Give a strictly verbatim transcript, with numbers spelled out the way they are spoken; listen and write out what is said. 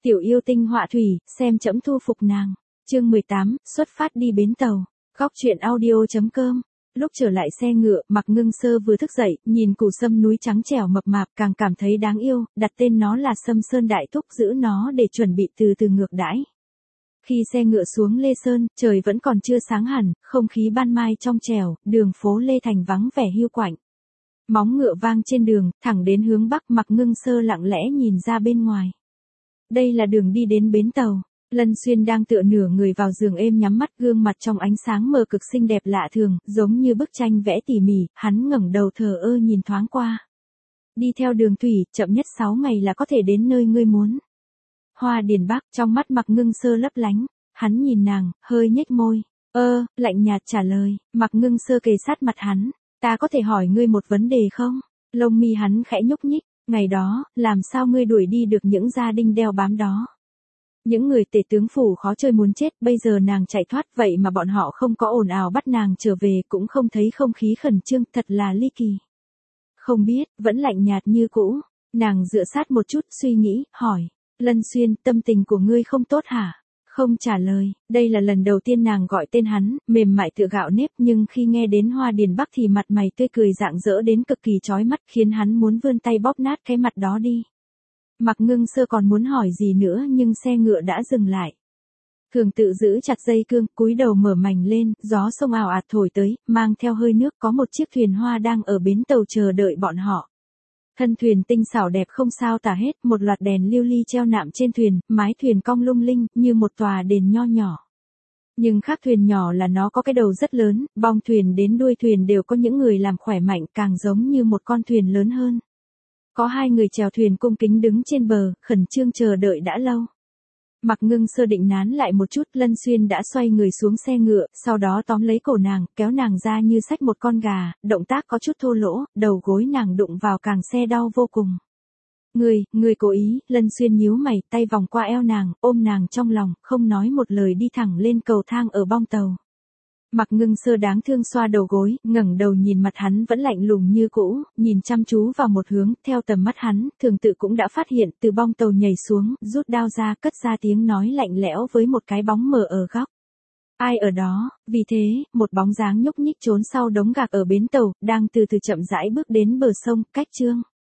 Tiểu yêu tinh họa thủy, xem trẫm thu phục nàng. Chương mười tám, xuất phát đi bến tàu. Góc truyện audio chấm com. Lúc trở lại xe ngựa, Mạc Ngưng Sơ vừa thức dậy, nhìn củ sâm núi trắng trẻo mập mạp, càng cảm thấy đáng yêu, đặt tên nó là Sâm Sơn Đại Thúc, giữ nó để chuẩn bị từ từ ngược đãi. Khi xe ngựa xuống Lê Sơn, trời vẫn còn chưa sáng hẳn, không khí ban mai trong trẻo, đường phố Lê Thành vắng vẻ hiu quạnh. Móng ngựa vang trên đường, thẳng đến hướng bắc. Mạc Ngưng Sơ lặng lẽ nhìn ra bên ngoài. Đây là đường đi đến bến tàu. Lân Xuyên đang tựa nửa người vào giường êm nhắm mắt, gương mặt trong ánh sáng mờ cực xinh đẹp lạ thường, giống như bức tranh vẽ tỉ mỉ. Hắn ngẩng đầu thờ ơ nhìn thoáng qua. Đi theo đường thủy, chậm nhất sáu ngày là có thể đến nơi ngươi muốn. Hoa Điền Bắc, trong mắt Mạc Ngưng Sơ lấp lánh. Hắn nhìn nàng, hơi nhếch môi. Ơ, lạnh nhạt trả lời. Mạc Ngưng Sơ kề sát mặt hắn. Ta có thể hỏi ngươi một vấn đề không? Lông mi hắn khẽ nhúc nhích. Ngày đó, làm sao ngươi đuổi đi được những gia đình đeo bám đó? Những người tể tướng phủ khó chơi muốn chết, bây giờ nàng chạy thoát, vậy mà bọn họ không có ồn ào bắt nàng trở về, cũng không thấy không khí khẩn trương, thật là ly kỳ. Không biết, vẫn lạnh nhạt như cũ. Nàng dựa sát một chút, suy nghĩ, hỏi. Lân Xuyên, tâm tình của ngươi không tốt hả? Không trả lời. Đây là lần đầu tiên nàng gọi tên hắn, mềm mại tựa gạo nếp, nhưng khi nghe đến Hoa Điền Bắc thì mặt mày tươi cười rạng rỡ đến cực kỳ chói mắt, khiến hắn muốn vươn tay bóp nát cái mặt đó đi. Mạc Ngưng Sơ còn muốn hỏi gì nữa nhưng xe ngựa đã dừng lại. Thường Tự giữ chặt dây cương, cúi đầu mở mành lên, gió sông ào ạt thổi tới, mang theo hơi nước. Có một chiếc thuyền hoa đang ở bến tàu chờ đợi bọn họ. Thân thuyền tinh xảo đẹp không sao tả hết, một loạt đèn lưu ly treo nạm trên thuyền, mái thuyền cong lung linh, như một tòa đền nho nhỏ. Nhưng khác thuyền nhỏ là nó có cái đầu rất lớn, bong thuyền đến đuôi thuyền đều có những người làm khỏe mạnh, càng giống như một con thuyền lớn hơn. Có hai người chèo thuyền cung kính đứng trên bờ, khẩn trương chờ đợi đã lâu. Mạc Ngưng Sơ định nán lại một chút, Lân Xuyên đã xoay người xuống xe ngựa, sau đó tóm lấy cổ nàng, kéo nàng ra như xách một con gà, động tác có chút thô lỗ, đầu gối nàng đụng vào càng xe đau vô cùng. Ngươi, ngươi cố ý. Lân Xuyên nhíu mày, tay vòng qua eo nàng, ôm nàng trong lòng, không nói một lời đi thẳng lên cầu thang ở bong tàu. Mạc Ngưng Sơ đáng thương xoa đầu gối, ngẩng đầu nhìn mặt hắn vẫn lạnh lùng như cũ, nhìn chăm chú vào một hướng, theo tầm mắt hắn, Thường Tự cũng đã phát hiện, từ bong tàu nhảy xuống, rút đao ra, cất ra tiếng nói lạnh lẽo với một cái bóng mờ ở góc. Ai ở đó? Vì thế, một bóng dáng nhúc nhích trốn sau đống gạc ở bến tàu, đang từ từ chậm rãi bước đến bờ sông. Cách chương